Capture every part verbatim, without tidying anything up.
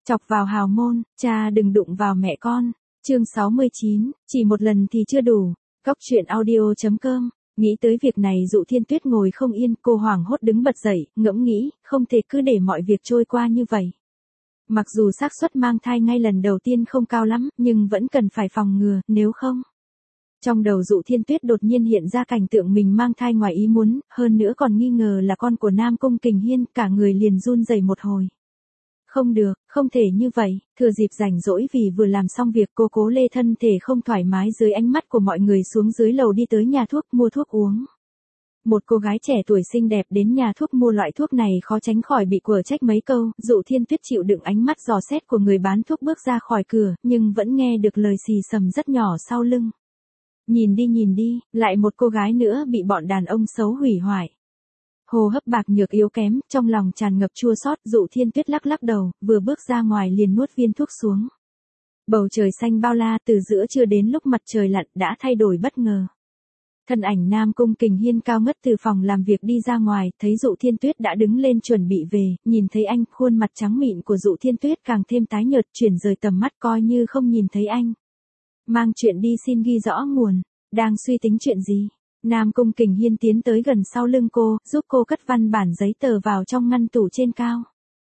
Chọc vào hào môn, cha đừng đụng vào mẹ con. Chương sáu mươi chín, chỉ một lần thì chưa đủ. Cóc truyện audio.com. Nghĩ tới việc này Dụ Thiên Tuyết ngồi không yên, cô hoảng hốt đứng bật dậy, ngẫm nghĩ, không thể cứ để mọi việc trôi qua như vậy. Mặc dù xác suất mang thai ngay lần đầu tiên không cao lắm, nhưng vẫn cần phải phòng ngừa, nếu không. Trong đầu Dụ Thiên Tuyết đột nhiên hiện ra cảnh tượng mình mang thai ngoài ý muốn, hơn nữa còn nghi ngờ là con của Nam Cung Kình Hiên, cả người liền run rẩy một hồi. Không được, không thể như vậy, thừa dịp rảnh rỗi vì vừa làm xong việc cô cố lê thân thể không thoải mái dưới ánh mắt của mọi người xuống dưới lầu đi tới nhà thuốc mua thuốc uống. Một cô gái trẻ tuổi xinh đẹp đến nhà thuốc mua loại thuốc này khó tránh khỏi bị quở trách mấy câu, Dụ Thiên Tuyết chịu đựng ánh mắt dò xét của người bán thuốc bước ra khỏi cửa, nhưng vẫn nghe được lời xì xầm rất nhỏ sau lưng. Nhìn đi nhìn đi, lại một cô gái nữa bị bọn đàn ông xấu hủy hoại. Hô hấp bạc nhược yếu kém, trong lòng tràn ngập chua xót, Dụ Thiên Tuyết lắc lắc đầu, vừa bước ra ngoài liền nuốt viên thuốc xuống. Bầu trời xanh bao la, từ giữa trưa đến lúc mặt trời lặn đã thay đổi bất ngờ. Thân ảnh Nam Cung Kình Hiên cao ngất từ phòng làm việc đi ra ngoài, thấy Dụ Thiên Tuyết đã đứng lên chuẩn bị về, nhìn thấy anh, khuôn mặt trắng mịn của Dụ Thiên Tuyết càng thêm tái nhợt, chuyển rời tầm mắt coi như không nhìn thấy anh. Mang chuyện đi xin ghi rõ nguồn, đang suy tính chuyện gì? Nam Cung Kình Hiên tiến tới gần sau lưng cô, giúp cô cất văn bản giấy tờ vào trong ngăn tủ trên cao.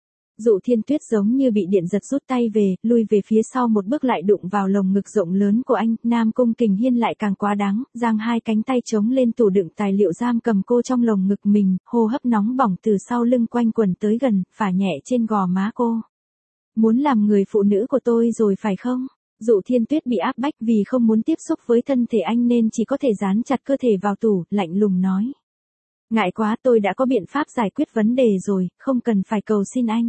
Dụ Thiên Tuyết giống như bị điện giật rút tay về, lui về phía sau một bước lại đụng vào lồng ngực rộng lớn của anh. Nam Cung Kình Hiên lại càng quá đáng, giang hai cánh tay chống lên tủ đựng tài liệu giam cầm cô trong lồng ngực mình, hô hấp nóng bỏng từ sau lưng quanh quần tới gần, phả nhẹ trên gò má cô. Muốn làm người phụ nữ của tôi rồi phải không? Dụ Thiên Tuyết bị áp bách vì không muốn tiếp xúc với thân thể anh nên chỉ có thể dán chặt cơ thể vào tủ, lạnh lùng nói. Ngại quá, tôi đã có biện pháp giải quyết vấn đề rồi, không cần phải cầu xin anh.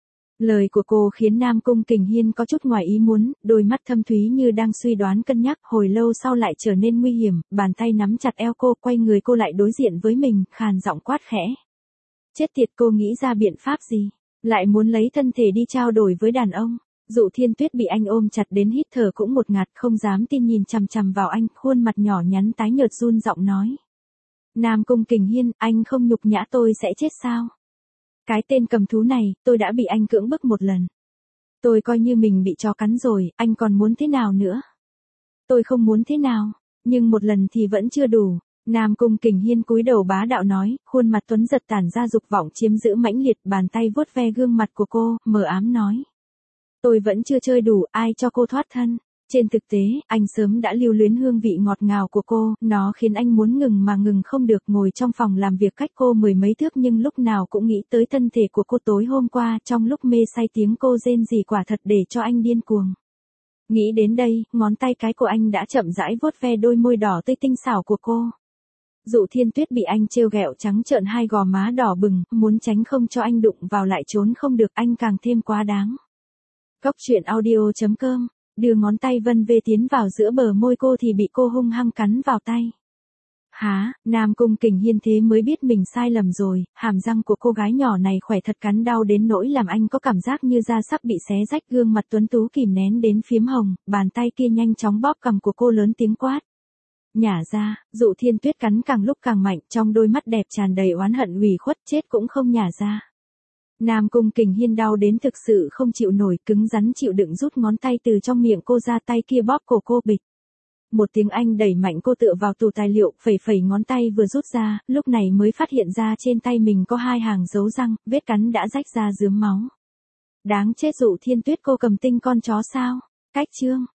Lời của cô khiến Nam Cung Kình Hiên có chút ngoài ý muốn, đôi mắt thâm thúy như đang suy đoán cân nhắc, hồi lâu sau lại trở nên nguy hiểm, bàn tay nắm chặt eo cô, quay người cô lại đối diện với mình, khàn giọng quát khẽ. Chết tiệt, cô nghĩ ra biện pháp gì? Lại muốn lấy thân thể đi trao đổi với đàn ông? Dụ Thiên Tuyết bị anh ôm chặt đến hít thở cũng một ngạt, không dám tin nhìn chằm chằm vào anh, khuôn mặt nhỏ nhắn tái nhợt run giọng nói. Nam Cung Kình Hiên, anh không nhục nhã tôi sẽ chết sao? Cái tên cầm thú này, tôi đã bị anh cưỡng bức một lần. Tôi coi như mình bị chó cắn rồi, anh còn muốn thế nào nữa? Tôi không muốn thế nào, nhưng một lần thì vẫn chưa đủ. Nam Cung Kình Hiên cúi đầu bá đạo nói, khuôn mặt tuấn giật tản ra dục vọng chiếm giữ mãnh liệt, bàn tay vuốt ve gương mặt của cô, mờ ám nói. Tôi vẫn chưa chơi đủ, ai cho cô thoát thân. Trên thực tế, anh sớm đã lưu luyến hương vị ngọt ngào của cô, nó khiến anh muốn ngừng mà ngừng không được, ngồi trong phòng làm việc cách cô mười mấy thước nhưng lúc nào cũng nghĩ tới thân thể của cô tối hôm qua, trong lúc mê say tiếng cô rên rỉ quả thật để cho anh điên cuồng. Nghĩ đến đây, ngón tay cái của anh đã chậm rãi vuốt ve đôi môi đỏ tươi tinh xảo của cô. Dụ Thiên Tuyết bị anh trêu ghẹo trắng trợn hai gò má đỏ bừng, muốn tránh không cho anh đụng vào lại trốn không được, anh càng thêm quá đáng. Cóc truyện audio.com. Đưa ngón tay vân vê tiến vào giữa bờ môi cô thì bị cô hung hăng cắn vào tay. Há, Nam Cung Kình Hiên thế mới biết mình sai lầm rồi, hàm răng của cô gái nhỏ này khỏe thật cắn đau đến nỗi làm anh có cảm giác như da sắp bị xé rách, gương mặt tuấn tú kìm nén đến phiếm hồng, bàn tay kia nhanh chóng bóp cằm của cô lớn tiếng quát. Nhả ra, Dụ Thiên Tuyết cắn càng lúc càng mạnh, trong đôi mắt đẹp tràn đầy oán hận ủy khuất, chết cũng không nhả ra. Nam Cung Kình Hiên đau đến thực sự không chịu nổi, cứng rắn chịu đựng rút ngón tay từ trong miệng cô ra, tay kia bóp cổ cô bịch. Một tiếng anh đẩy mạnh cô tựa vào tủ tài liệu, phẩy phẩy ngón tay vừa rút ra, lúc này mới phát hiện ra trên tay mình có hai hàng dấu răng, vết cắn đã rách ra rướm máu. Đáng chết, Dụ Thiên Tuyết, cô cầm tinh con chó sao? Cách chương.